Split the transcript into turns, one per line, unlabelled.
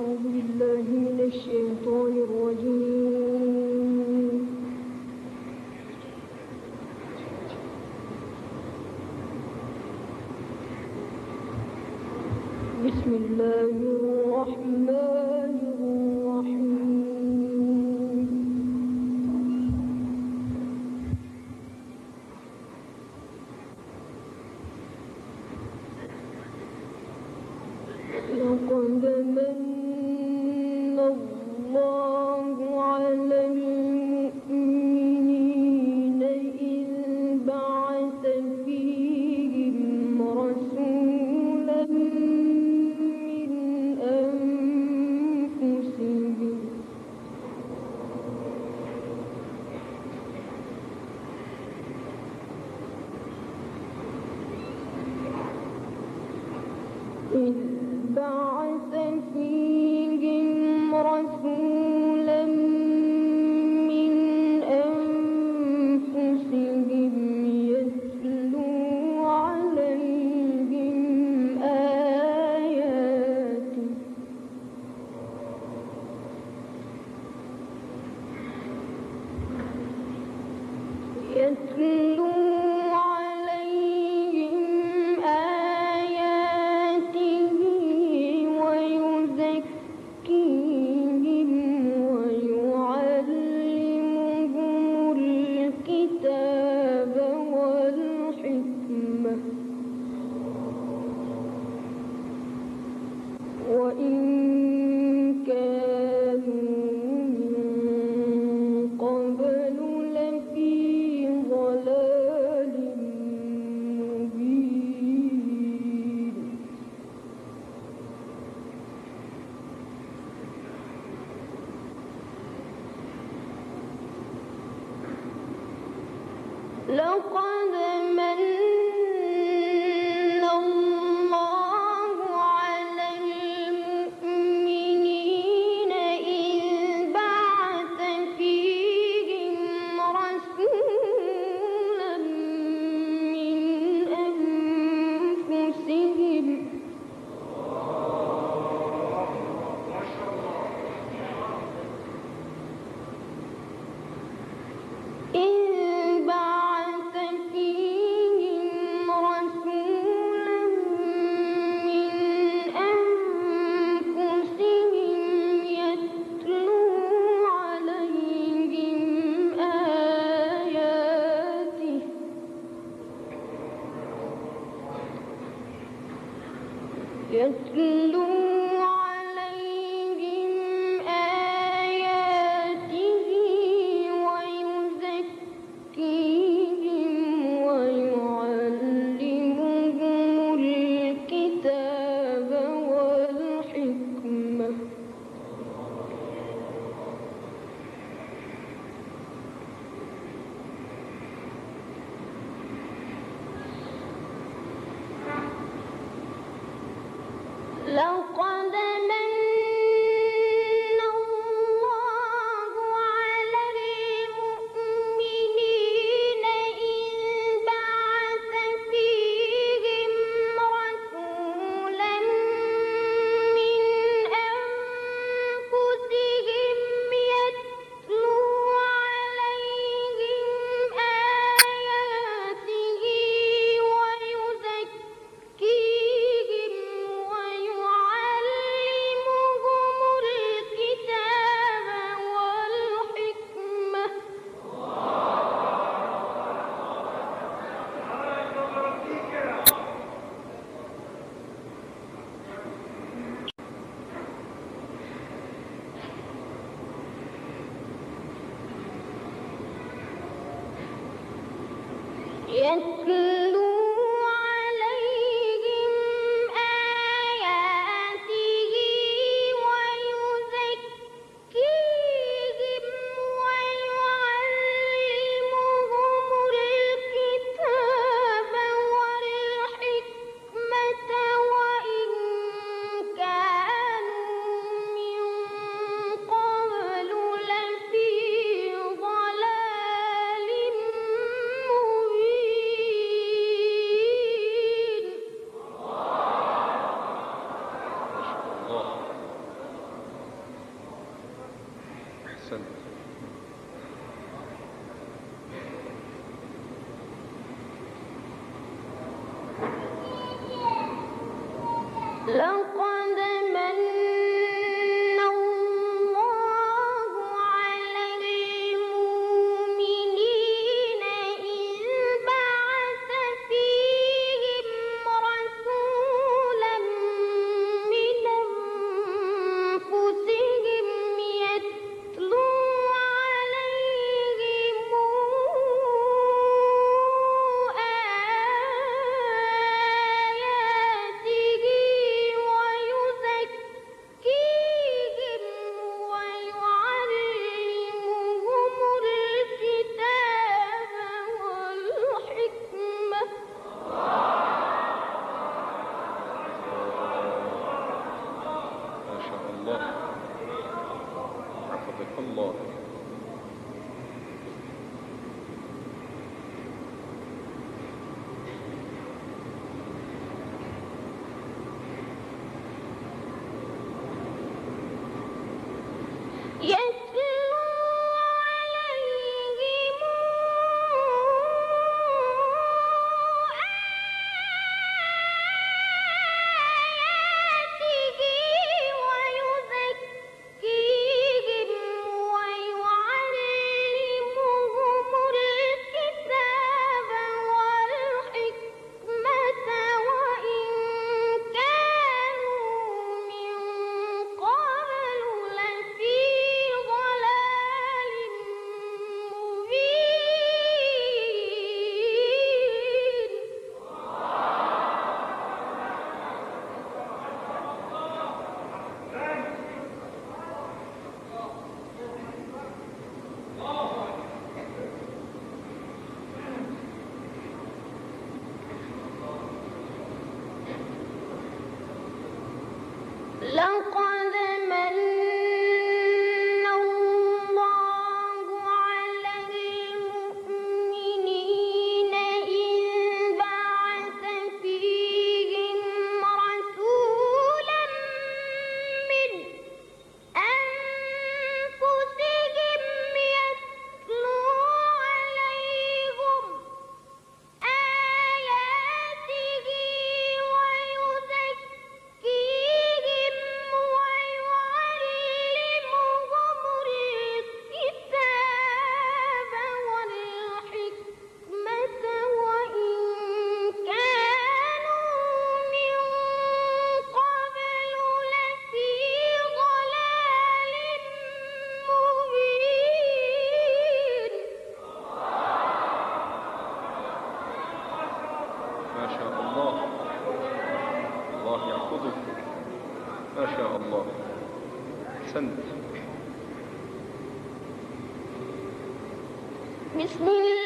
أعوذ بالله من الشيطان الرجيم. بسم الله الرحمن الرحيم. لقد من الله على المؤمنين إذ بعث فيهم رسولا من أنفسهم يتلو عليهم آياته ويزكيهم ويعلمهم الكتاب والحكمة وإن كانوا من قبل لفي ضلال مبين. لقد من الله على المؤمنين إذ بعث فيهم رسولا من أنفسهم يتلو عليهم آياته ويزكيهم ويعلمهم الكتاب والحكمة لقد من الله على المؤمنين إذ بعث فيهم رسولا من أنفسهم يتلو عليهم آياته ويزكيهم ويعلمهم الكتاب والحكمة يتلو عليهم آياته ويزكيهم ويعلمهم الكتاب والحكمة وإن كانوا من قبل لفي ضلال مبين. لقد من الله على المؤمنين إذ بعث فيهم رسولا من أنفسهم يتلو عليهم آياته ويزكيهم ويعلمهم الكتاب والحكمة
ما شاء الله. حفظك الله.
يتلو عليهم آياته ويزكيهم ويعلمهم الكتاب والحكمة وإن كانوا من قبل لفي ضلال مبين لقد من الله على المؤمنين إذ بعث فيهم رسولا من أنفسهم يتلو عليهم آياته ويزكيهم ويعلمهم الكتاب والحكمة وإن كانوا من قبل لفي ضلال مبين
ما شاء الله. الله يحفظك. ما شاء الله. أحسنت.
بسم الله